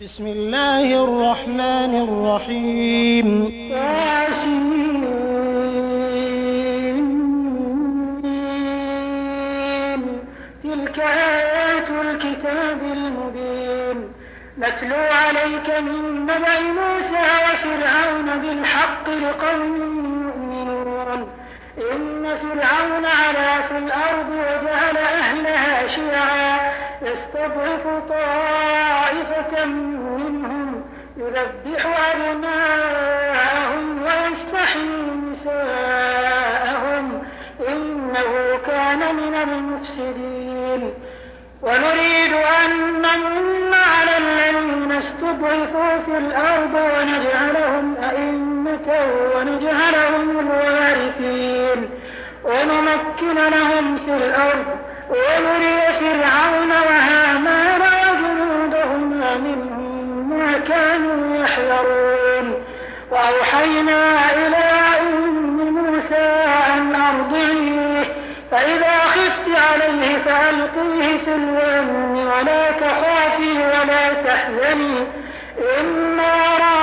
بسم الله الرحمن الرحيم تلك آيات الكتاب المبين نتلو عليك من نبأ موسى وفرعون بالحق لقوم يؤمنون إن فرعون علا في الأرض وجعل أهلها شيعا يستضعف طائفة منهم يذبح أبناءهم ويستحيي نساءهم إنه كان من المفسدين ونريد أن نمن على الذين استضعفوا في الأرض ونجعلهم أئمة ونجعلهم الوارثين ونمكن لهم في الأرض ونري فرعون وهامان وجنودهما منهم ما كانوا يحذرون وأوحينا إلى أم موسى أن أرضعيه فإذا خفت عليه فألقيه في اليم ولا تخافي ولا تحزني إنا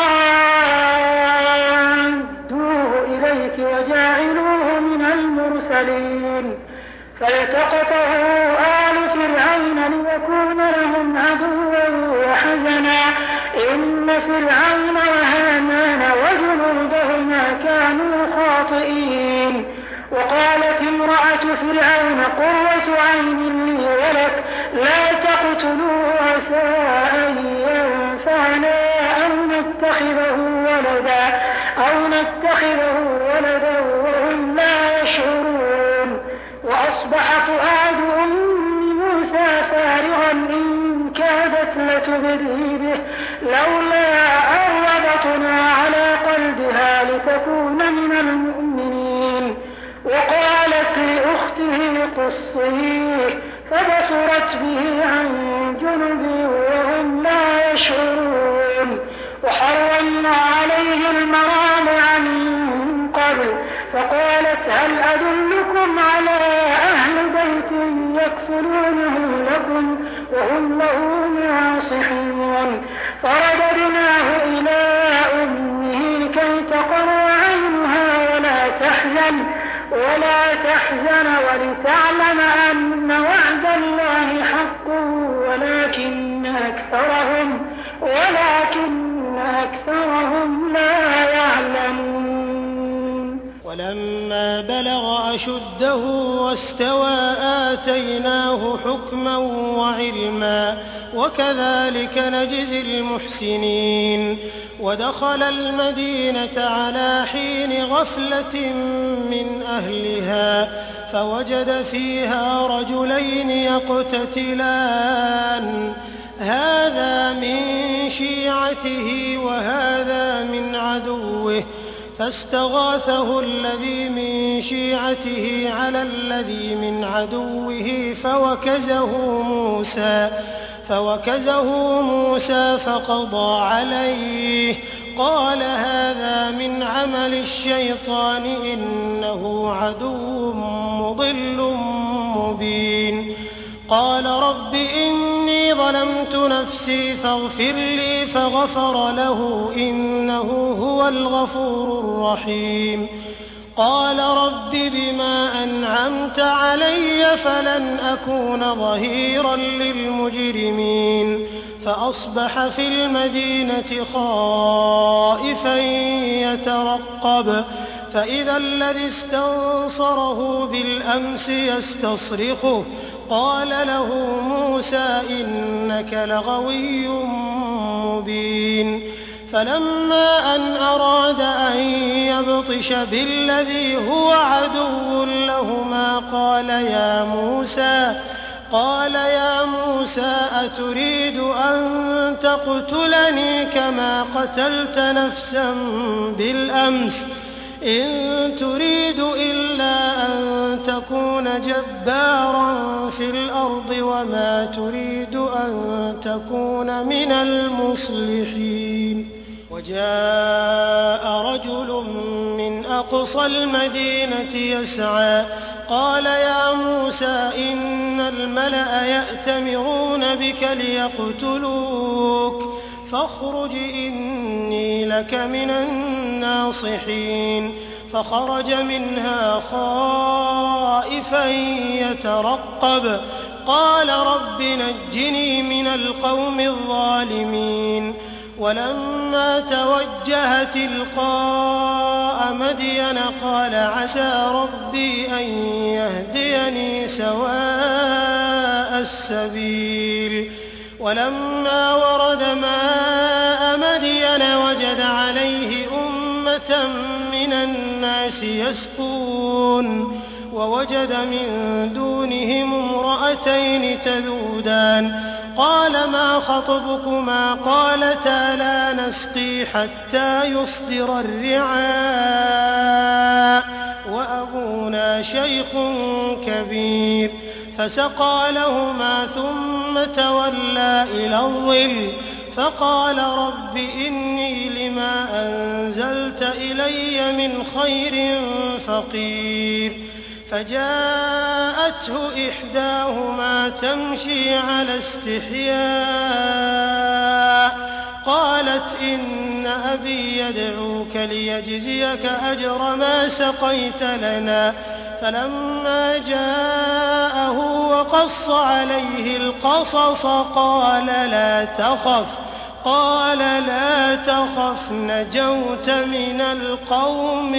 رادوه إليك وجاعلوه من المرسلين فالتقطه آل فرعون ليكون لهم عدوا وحزنا إن فرعون وهامان وجنودهما كانوا خاطئين وقالت امرأة فرعون قرة عين لي ولك لا تقتلوه عسى أن ينفعنا أو نتخذه ولدا وهم لا يشعرون وأصبح فؤاد أم موسى فارغا إن كادت لتبدي به لولا أن ربطنا على قلبها لتكون من المؤمنين وقالت لأخته قصيه فبصرت به عن جنب وهم لا يشعرون وحرمنا عليه المراضع من قبل فقالت هل أدلكم على أهل بيت يكفلونه لكم وهم له ناصحون فرددناه إلى أمه كي تقر عينها ولا تحزن ولتعلم أن وعد الله حق ولكن أكثرهم لا يعلمون ولما بلغ أشده واستوى آتيناه حكما وعلما وكذلك نجزي المحسنين ودخل المدينة على حين غفلة من أهلها فوجد فيها رجلين يقتتلان هذا من شيعته وهذا من عدوه فاستغاثه الذي من شيعته على الذي من عدوه فوكزه موسى فقضى عليه قال هذا من عمل الشيطان إنه عدو مضل مبين قال رب إني ظلمت نفسي فاغفر لي فغفر له إنه هو الغفور الرحيم قال رب بما أنعمت علي فلن أكون ظهيرا للمجرمين فأصبح في المدينة خائفا يترقب فإذا الذي استنصره بالأمس يستصرخه قال له موسى إنك لغوي مبين فلما أن أراد أن يبطش بالذي هو عدو لهما قال يا موسى أتريد أن تقتلني كما قتلت نفسا بالأمس إن تريد إلا أن تكون جبارا في الأرض وما تريد أن تكون من المصلحين وجاء رجل من أقصى المدينة يسعى قال يا موسى إن الملأ يأتمرون بك ليقتلوك فاخرج إني لك من الناصحين. فخرج منها خائفا يترقب قال رب نجني من القوم الظالمين. ولما توجه تلقاء مدين قال عسى ربي أن يهديني سواء السبيل. ولما ورد ماء مدين وجد عليه أمة من الناس يسقون ووجد من دونهم امرأتين تذودان قال ما خطبكما قالتا لا نسقي حتى يصدر الرعاء وأبونا شيخ كبير. فسقى لهما ثم تولى إلى الظل فقال رب إني لما أنزلت إلي من خير فقير. فجاءته إحداهما تمشي على استحياء قالت إن أبي يدعوك ليجزيك أجر ما سقيت لنا. فلما جاءه وقص عليه القصص قال لا تخف نجوت من القوم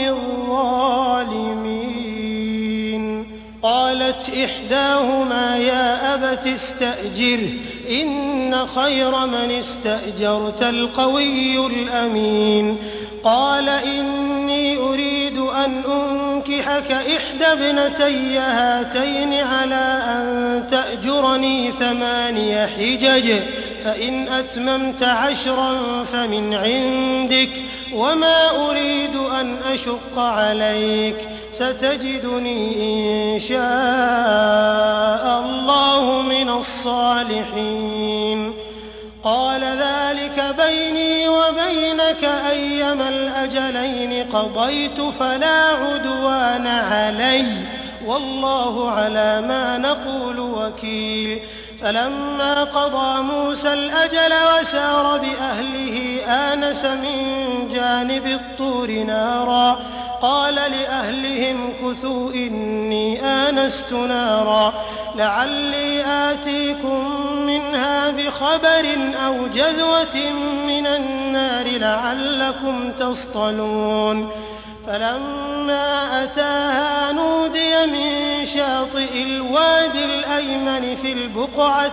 الظالمين. قالت إحداهما يا أبت استأجره إن خير من استأجرت القوي الأمين. قال إني أريد أن أنكحك إحدى ابنتي هاتين على أن تأجرني 8 حجج فإن أتممت 10 فمن عندك وما أريد أن أشق عليك ستجدني إن شاء الله من الصالحين. قال ذلك بيني وبينك أيما الأجلين قضيت فلا عدوان علي والله على ما نقول وكيل. فلما قضى موسى الأجل وسار بأهله آنس من جانب الطور نارا قال لأهلهم كثوا إني آنست نارا لعلي آتيكم منها بخبر أو جذوة من النار لعلكم تصطلون. فلما أتاها نودي من شاطئ الوادي الأيمن في البقعة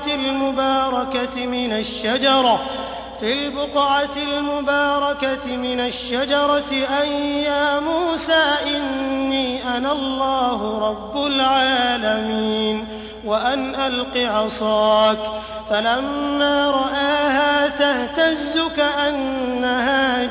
المباركة من الشجرة أن يا موسى إني أنا الله رب العالمين وأن ألق عصاك. فلما رآها تهتز كأنها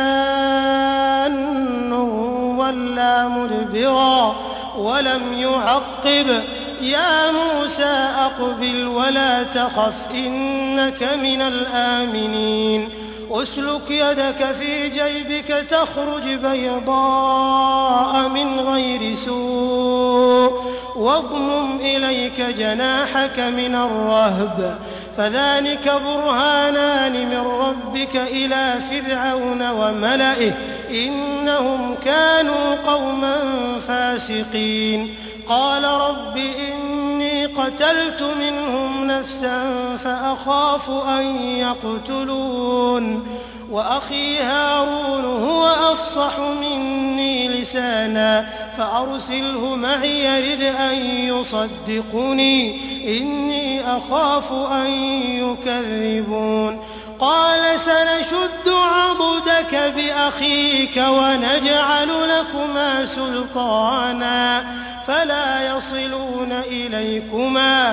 جان ولا مدبرا ولم يعقب يا موسى أقبل ولا تخف إنك من الآمنين. أسلك يدك في جيبك تخرج بيضاء من غير سوء واضمم إليك جناحك من الرهب فذلك برهانان من ربك إلى فرعون وملئه إنهم كانوا قوما فاسقين. قال رب إني قتلت منهم نفسا فأخاف أن يقتلون وأخي هارون هو أفصح مني لسانا فأرسله معي يرد أن يصدقني إني أخاف أن يكذبون. قال سنشد عضدك بأخيك ونجعل لكما سلطانا فلا يصلون إليكما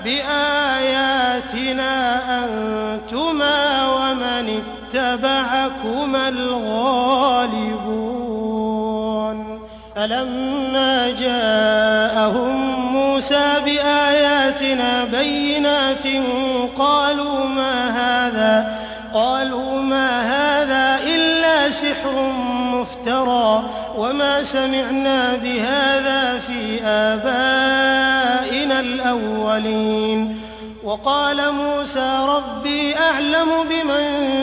بآياتنا أنتما ومن اتبعكما الغالبون. فلما جاءهم موسى بآياتنا بينات قالوا ما هذا إلا سحر مفترى وما سمعنا بهذا في آبائنا الأولين. وقال موسى ربي أعلم بمن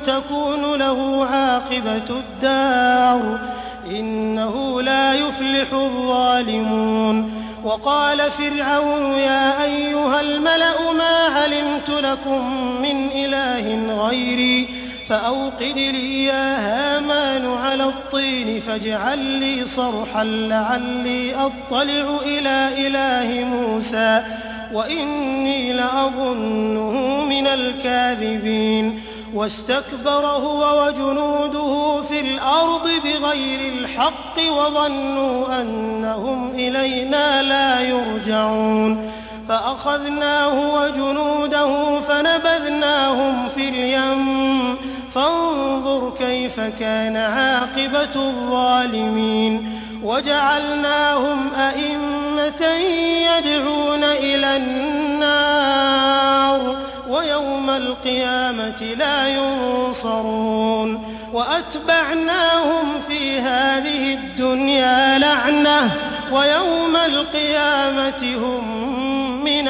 تكون له عاقبة الدار إنه لا يفلح الظالمون. وقال فرعون يا أيها الملأ ما علمت لكم من إله غيري فأوقد لي يا هامان على الطين فاجعل لي صرحا لعلي أطلع إلى إله موسى وإني لأظنه من الكاذبين. واستكبر هو وجنوده في الأرض بغير الحق وظنوا أنهم إلينا لا يرجعون فأخذناه وجنوده فنبذناهم في اليم فانظر كيف كان عاقبة الظالمين. وجعلناهم أئمة يدعون إلى النار ويوم القيامة لا ينصرون. وأتبعناهم في هذه الدنيا لعنة ويوم القيامة هم من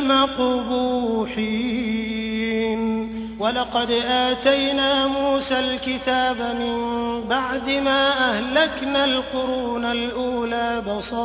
المقبوحين. ولقد آتينا موسى الكتاب من بعد ما أهلكنا القرون الأولى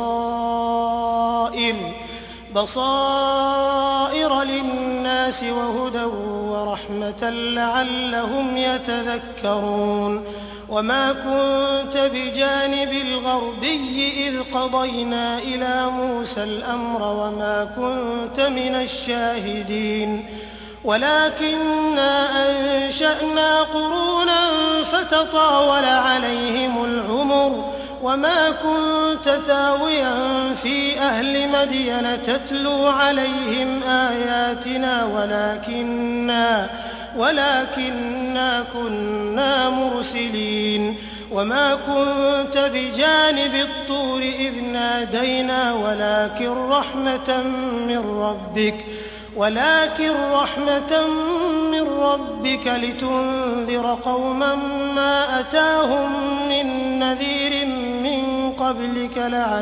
بصائر للناس وهدى ورحمة لعلهم يتذكرون. وما كنت بجانب الغربي إذ قضينا إلى موسى الأمر وما كنت من الشاهدين ولكننا أنشأنا قرونا فتطاول عليهم العمر وما كنت ثاويا في أهل مدين تتلو عليهم آياتنا ولكننا كنا مرسلين. وما كنت بجانب الطور إذ نادينا ولكن رحمة من ربك لتنذر قوما ما أتاهم من نذير من قبلك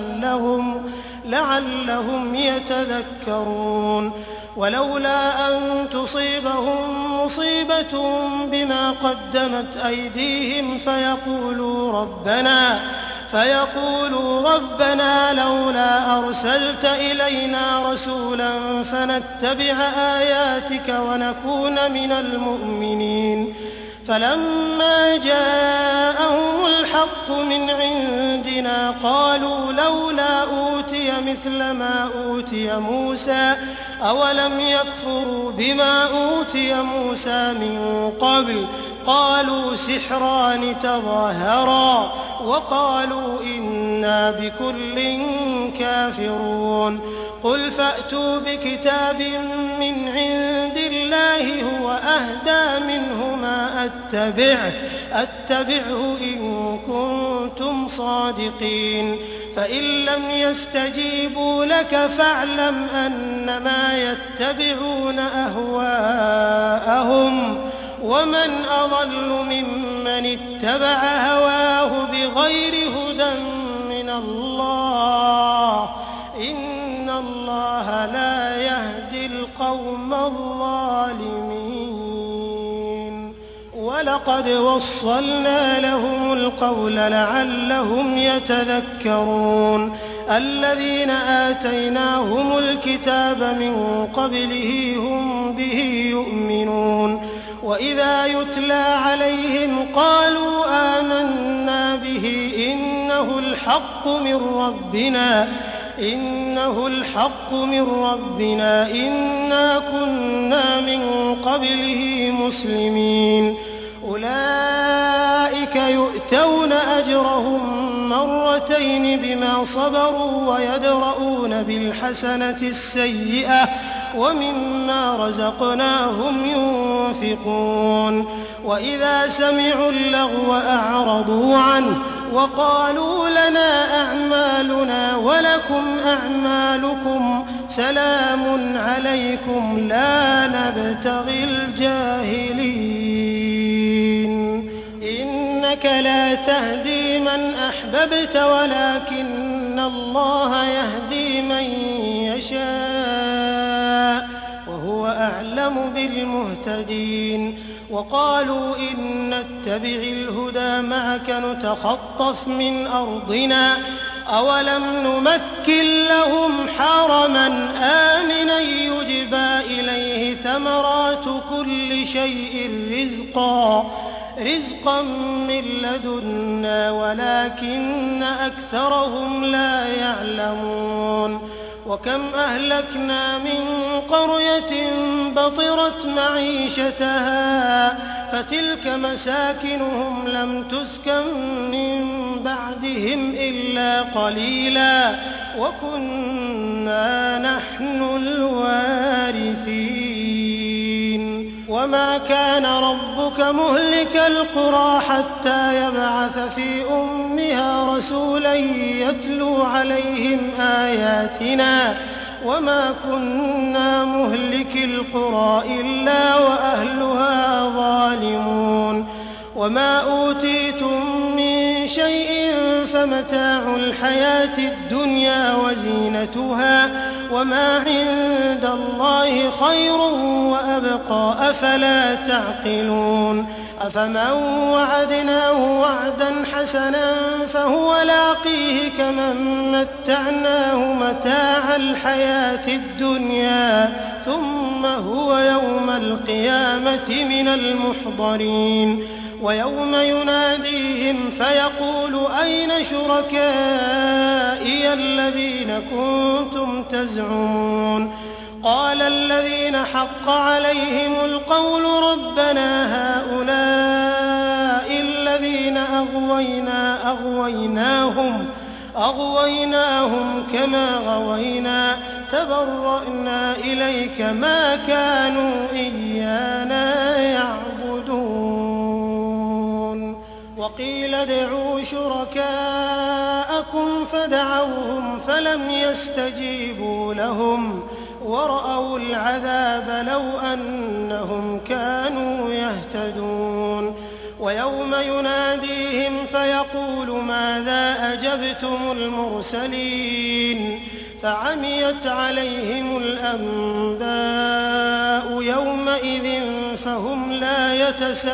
لعلهم يتذكرون. ولولا أن تصيبهم مصيبة بما قدمت أيديهم فيقولوا ربنا لولا أرسلت إلينا رسولا فنتبع آياتك ونكون من المؤمنين. فلما جاءهم الحق من عندنا قالوا لولا أوتي مثل ما أوتي موسى أولم يكفروا بما أوتي موسى من قبل قالوا سحران تظاهرا وقالوا إنا بكل كافرون. قل فأتوا بكتاب من عند الله هو أهدى منه ما أتبعه إن كنتم صادقين. فإن لم يستجيبوا لك فاعلم أنما يتبعون أهواءهم ومن أضل ممن اتبع هواه بغير هدى من الله إن الله لا يهدي القوم الظالمين. ولقد وصلنا لهم القول لعلهم يتذكرون. الذين آتيناهم الكتاب من قبله هم به يؤمنون. وإذا يتلى عليهم قالوا آمنا به إنه الحق من ربنا إنا كنا من قبله مسلمين. أولئك يؤتون أجرهم مرتين بما صبروا ويدرؤون بالحسنة السيئة ومما رزقناهم ينفقون. وإذا سمعوا اللغو أعرضوا عنه وقالوا لنا أعمالنا ولكم أعمالكم سلام عليكم لا نبتغي الجاهلين. إنك لا تهدي من أحببت ولكن الله يهدي من يشاء وهو أعلم بالمهتدين. وقالوا إن نتبع الهدى معك نتخطف من أرضنا أولم نمكن لهم حرما آمنا يجبى إليه ثمرات كل شيء رزقا من لدنا ولكن أكثرهم لا يعلمون وكم أهلكنا من قرية بطرت معيشتها فتلك مساكنهم لم تسكن من بعدهم إلا قليلا وكنا نحن الوارثين وما كان ربك مهلك القرى حتى يبعث في أمها رسولا يتلو عليهم آياتنا وما كنا مهلك القرى إلا وأهلها ظالمون وما أوتيتم من شيء فمتاع الحياة الدنيا وزينتها وما عند الله خير وأبقى أفلا تعقلون أفمن وعدناه وعدا حسنا فهو لاقيه كمن متعناه متاع الحياة الدنيا ثم هو يوم القيامة من المحضرين ويوم يناديهم فيقول أين شركائي الذين كنتم تزعمون قال الذين حق عليهم القول ربنا هؤلاء الذين أغويناهم كما غوينا تبرأنا إليك ما كانوا إيانا يعبدون وقيل ادعوا شركاءكم فدعوهم فلم يستجيبوا لهم ورأوا العذاب لو أنهم كانوا يهتدون ويوم يناديهم فيقول ماذا أجبتم المرسلين فعميت عليهم الأنباء يومئذ فهم لا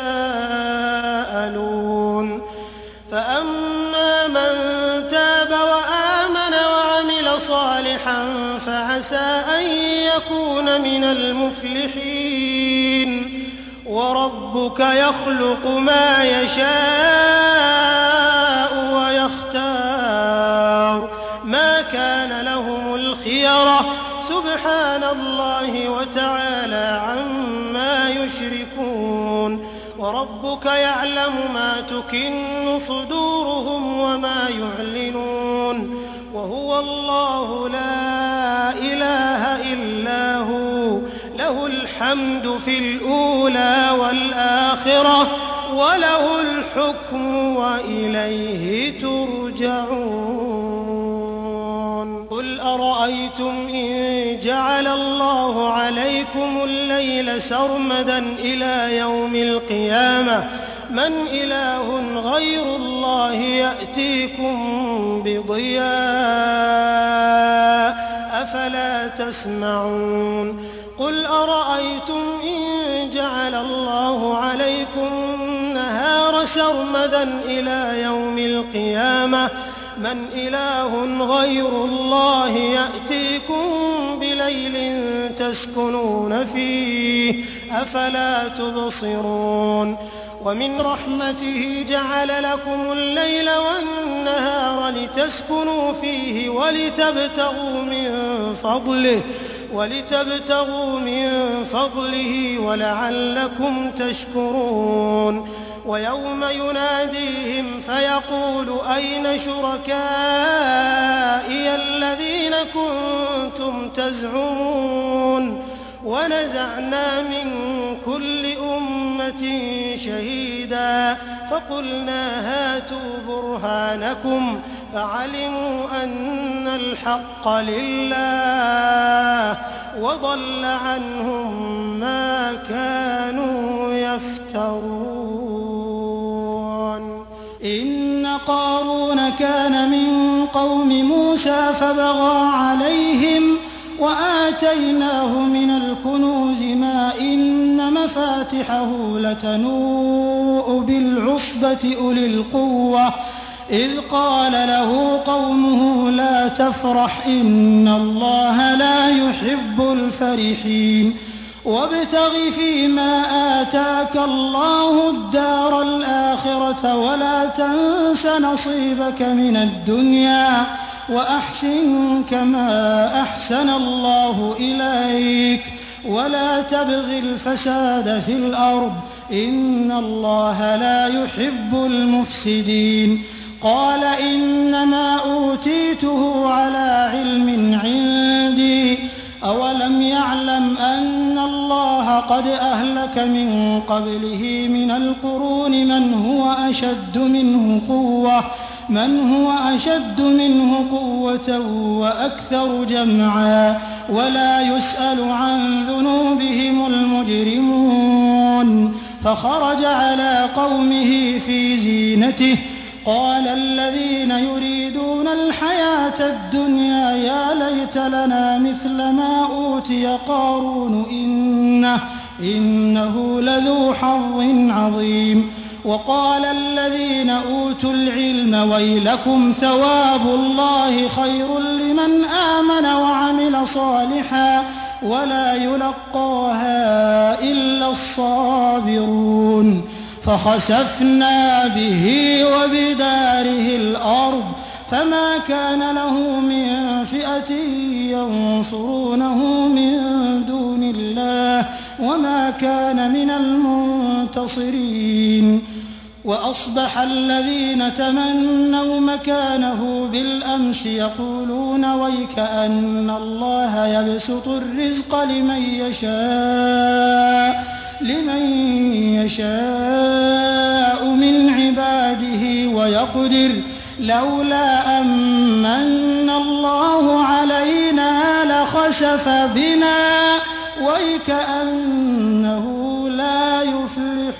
يتساءلون فأما من تاب وآمن وعمل صالحا فعسى أن يكون من المفلحين وربك يخلق ما يشاء ويختار ما كان لهم الخيرة سبحان الله وتعالى عما يشركون وربك يعلم ما تكن صدورهم وما يعلنون وهو الله لا إله إلا هو له الحمد في الأولى والآخرة وله الحكم وإليه ترجعون قل أرأيتم إن جعل الله عليكم الليل سرمدا إلى يوم القيامة من إله غير الله يأتيكم بضياء أفلا تسمعون قل أرأيتم إن جعل الله عليكم النهار سرمدا إلى يوم القيامة من إله غير الله يأتيكم بليل تسكنون فيه أفلا تبصرون ومن رحمته جعل لكم الليل والنهار لتسكنوا فيه ولتبتغوا من فضله ولعلكم تشكرون ويوم يناديهم فيقول أين شركائي الذين كنتم تزعمون ونزعنا من كل أمة شهيدا فقلنا هاتوا برهانكم فعلموا أن الحق لله وضل عنهم ما كانوا يفترون إن قارون كان من قوم موسى فبغى عليهم وآتيناه من الكنوز ما إن مفاتحه لتنوء بالعصبة أولي القوة إذ قال له قومه لا تفرح إن الله لا يحب الفرحين وابتغ فيما آتاك الله الدار الآخرة ولا تنس نصيبك من الدنيا وأحسن كما أحسن الله إليك ولا تبغ الفساد في الأرض إن الله لا يحب المفسدين قال إنما أوتيته على علم عندي أولم يعلم أن الله قد أهلك من قبله من القرون من هو أشد منه قوة وأكثر جمعا ولا يسأل عن ذنوبهم المجرمون فخرج على قومه في زينته قال الذين يريدون الحياة الدنيا يا ليت لنا مثل ما أوتي قارون إنه لذو حظ عظيم وقال الذين أوتوا العلم ويلكم ثواب الله خير لمن آمن وعمل صالحا ولا يلقاها إلا الصابرون فخسفنا به وبداره الأرض فما كان له من فئة ينصرونه من دون الله وما كان من المنتصرين وأصبح الذين تمنوا مكانه بالأمس يقولون ويك أن الله يبسط الرزق لمن يشاء من عباده ويقدر لولا أمن الله علينا لخسف بنا ويكأنه لا يفلح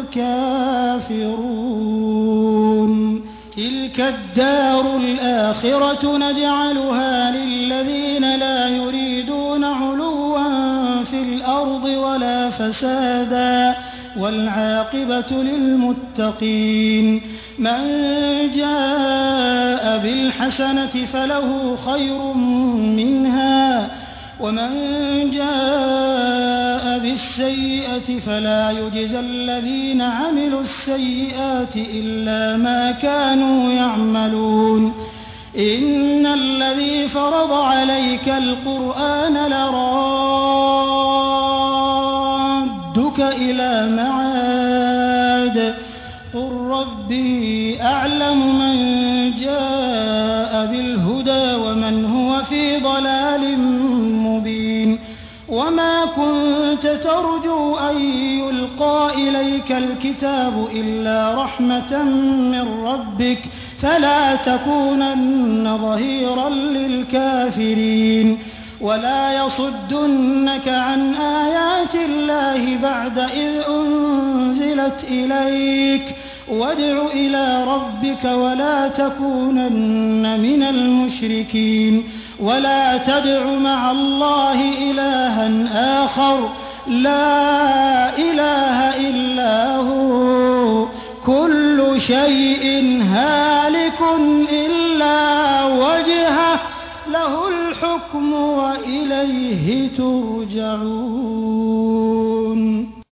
الكافرون تلك الدار الآخرة نجعلها للذين لا يريدون علوا في الأرض ولا فسادا والعاقبة للمتقين من جاء بالحسنة فله خير منها ومن جاء بالسيئة فلا يجزى الذين عملوا السيئات إلا ما كانوا يعملون إن الذي فرض عليك القرآن لرادك إلى معاد قل ربي أعلم من جاء بالهدى ومن هو في ضلال مبين وما كنت ترجو أن يلقى إليك الكتاب إلا رحمة من ربك فلا تكونن ظهيرا للكافرين ولا يصدنك عن آيات الله بعد إذ أنزلت إليك وادع إلى ربك ولا تكونن من المشركين ولا تدع مع الله إلها آخر لا إله إلا هو كل شيء هالك إلا وجهه له الحكم وإليه ترجعون